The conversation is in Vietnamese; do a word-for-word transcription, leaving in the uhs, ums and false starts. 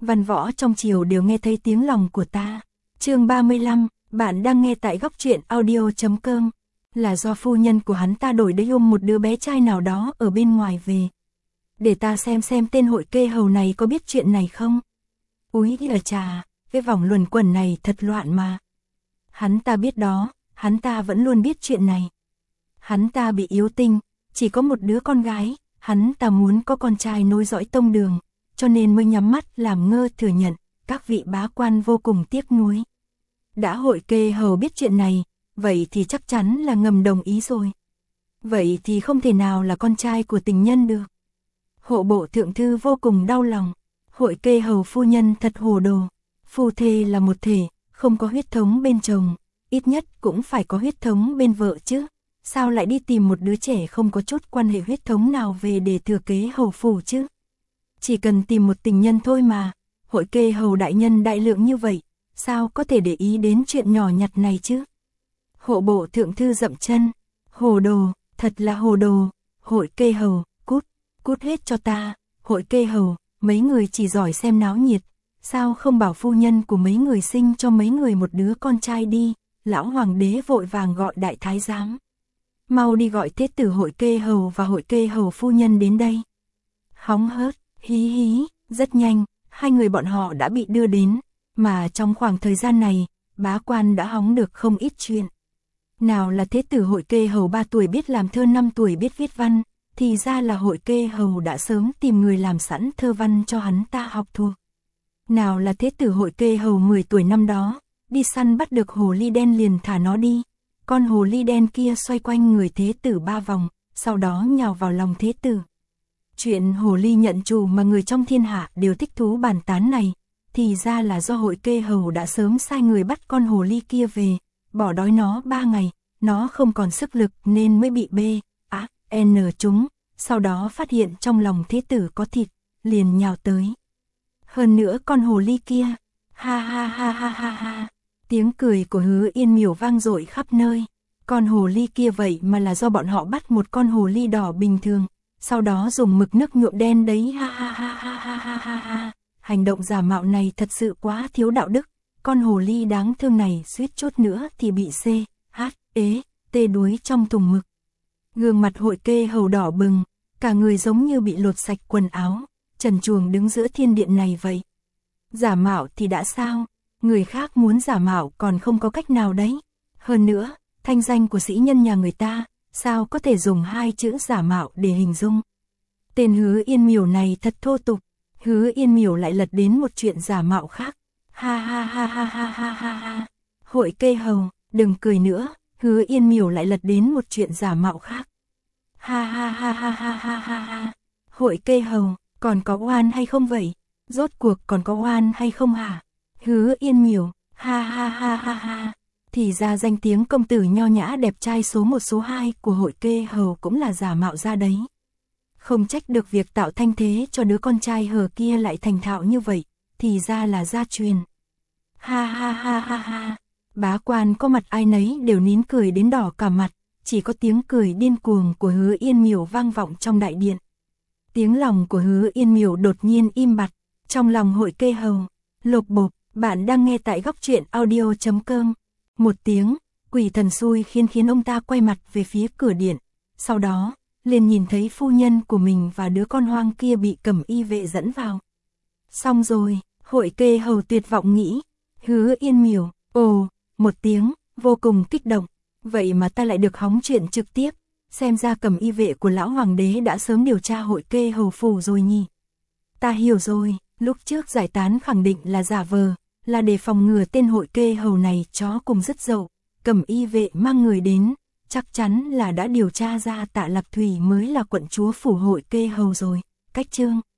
văn võ trong triều đều nghe thấy tiếng lòng của ta. Chương ba mươi lăm, bạn đang nghe tại góc truyện audio chấm com. Là do phu nhân của hắn ta đổi đấy ôm một đứa bé trai nào đó ở bên ngoài về. Để ta xem xem tên Hội Kê Hầu này có biết chuyện này không. Úi là trà, cái vòng luẩn quẩn này thật loạn mà. Hắn ta biết đó, hắn ta vẫn luôn biết chuyện này. Hắn ta bị yếu tinh, chỉ có một đứa con gái, hắn ta muốn có con trai nối dõi tông đường, cho nên mới nhắm mắt làm ngơ thừa nhận, các vị bá quan vô cùng tiếc nuối. Đã Hội Kê Hầu biết chuyện này, vậy thì chắc chắn là ngầm đồng ý rồi. Vậy thì không thể nào là con trai của tình nhân được. Hộ bộ thượng thư vô cùng đau lòng. Hội Kê Hầu phu nhân thật hồ đồ. Phu thê là một thể, không có huyết thống bên chồng, ít nhất cũng phải có huyết thống bên vợ chứ. Sao lại đi tìm một đứa trẻ không có chút quan hệ huyết thống nào về để thừa kế hầu phủ chứ? Chỉ cần tìm một tình nhân thôi mà. Hội Kê Hầu đại nhân đại lượng như vậy, sao có thể để ý đến chuyện nhỏ nhặt này chứ? Hộ bộ thượng thư dậm chân. Hồ đồ, thật là hồ đồ. Hội Kê Hầu, cút, cút hết cho ta. Hội Kê Hầu, mấy người chỉ giỏi xem náo nhiệt, sao không bảo phu nhân của mấy người sinh cho mấy người một đứa con trai đi? Lão hoàng đế vội vàng gọi đại thái giám. Mau đi gọi thế tử Hội Kê Hầu và Hội Kê Hầu phu nhân đến đây. Hóng hớt, hí hí, rất nhanh, hai người bọn họ đã bị đưa đến, mà trong khoảng thời gian này, bá quan đã hóng được không ít chuyện. Nào là thế tử Hội Kê Hầu ba tuổi biết làm thơ, năm tuổi biết viết văn, thì ra là Hội Kê Hầu đã sớm tìm người làm sẵn thơ văn cho hắn ta học thuộc. Nào là thế tử Hội Kê Hầu mười tuổi năm đó, đi săn bắt được hồ ly đen liền thả nó đi. Con hồ ly đen kia xoay quanh người thế tử ba vòng, sau đó nhào vào lòng thế tử. Chuyện hồ ly nhận chủ mà người trong thiên hạ đều thích thú bàn tán này, thì ra là do Hội Kê Hầu đã sớm sai người bắt con hồ ly kia về, bỏ đói nó ba ngày, nó không còn sức lực nên mới bị B, A, N trúng, sau đó phát hiện trong lòng thế tử có thịt, liền nhào tới. Hơn nữa con hồ ly kia, ha ha ha ha ha ha. Tiếng cười của Hứa Yên Miểu vang dội khắp nơi. Con hồ ly kia vậy mà là do bọn họ bắt một con hồ ly đỏ bình thường, sau đó dùng mực nước nhuộm đen đấy, ha ha ha ha ha ha ha ha. Hành động giả mạo này thật sự quá thiếu đạo đức. Con hồ ly đáng thương này suýt chút nữa thì bị C, H, ế, tê đuối trong thùng mực. Gương mặt Hội Kê Hầu đỏ bừng, cả người giống như bị lột sạch quần áo, trần truồng đứng giữa thiên điện này vậy. Giả mạo thì đã sao? Người khác muốn giả mạo còn không có cách nào đấy. Hơn nữa, thanh danh của sĩ nhân nhà người ta, sao có thể dùng hai chữ giả mạo để hình dung. Tên Hứa Yên Miểu này thật thô tục. Hứa Yên Miểu lại lật đến một chuyện giả mạo khác. Ha ha ha ha ha ha ha ha. Hội Kê Hầu, đừng cười nữa. Hứa Yên Miểu lại lật đến một chuyện giả mạo khác. Ha ha ha ha ha ha ha ha. Hội Kê Hầu, còn có oan hay không vậy? Rốt cuộc còn có oan hay không hả? Hứa Yên Miểu, ha ha ha ha ha. Thì ra danh tiếng công tử nho nhã đẹp trai số một số hai của Hội Kê Hầu cũng là giả mạo ra đấy. Không trách được việc tạo thanh thế cho đứa con trai hờ kia lại thành thạo như vậy, thì ra là gia truyền. Ha ha ha ha ha. Bá quan có mặt ai nấy đều nín cười đến đỏ cả mặt, chỉ có tiếng cười điên cuồng của Hứa Yên Miểu vang vọng trong đại điện. Tiếng lòng của Hứa Yên Miểu đột nhiên im bặt, trong lòng Hội Kê Hầu, lột bột. Bạn đang nghe tại góc truyện audio chấm com. Một tiếng, quỷ thần xui khiến khiến ông ta quay mặt về phía cửa điện. Sau đó, liền nhìn thấy phu nhân của mình và đứa con hoang kia bị cẩm y vệ dẫn vào. Xong rồi, Hội Kê Hầu tuyệt vọng nghĩ. Hứa Yên Miểu, ồ, một tiếng, vô cùng kích động. Vậy mà ta lại được hóng chuyện trực tiếp. Xem ra cẩm y vệ của lão hoàng đế đã sớm điều tra Hội Kê Hầu phủ rồi nhỉ. Ta hiểu rồi, lúc trước giải tán khẳng định là giả vờ, là để phòng ngừa tên Hội Kê Hầu này chó cùng dứt dậu. Cẩm y vệ mang người đến, chắc chắn là đã điều tra ra Tạ Lạc Thủy mới là quận chúa phủ Hội Kê Hầu rồi. Cách chương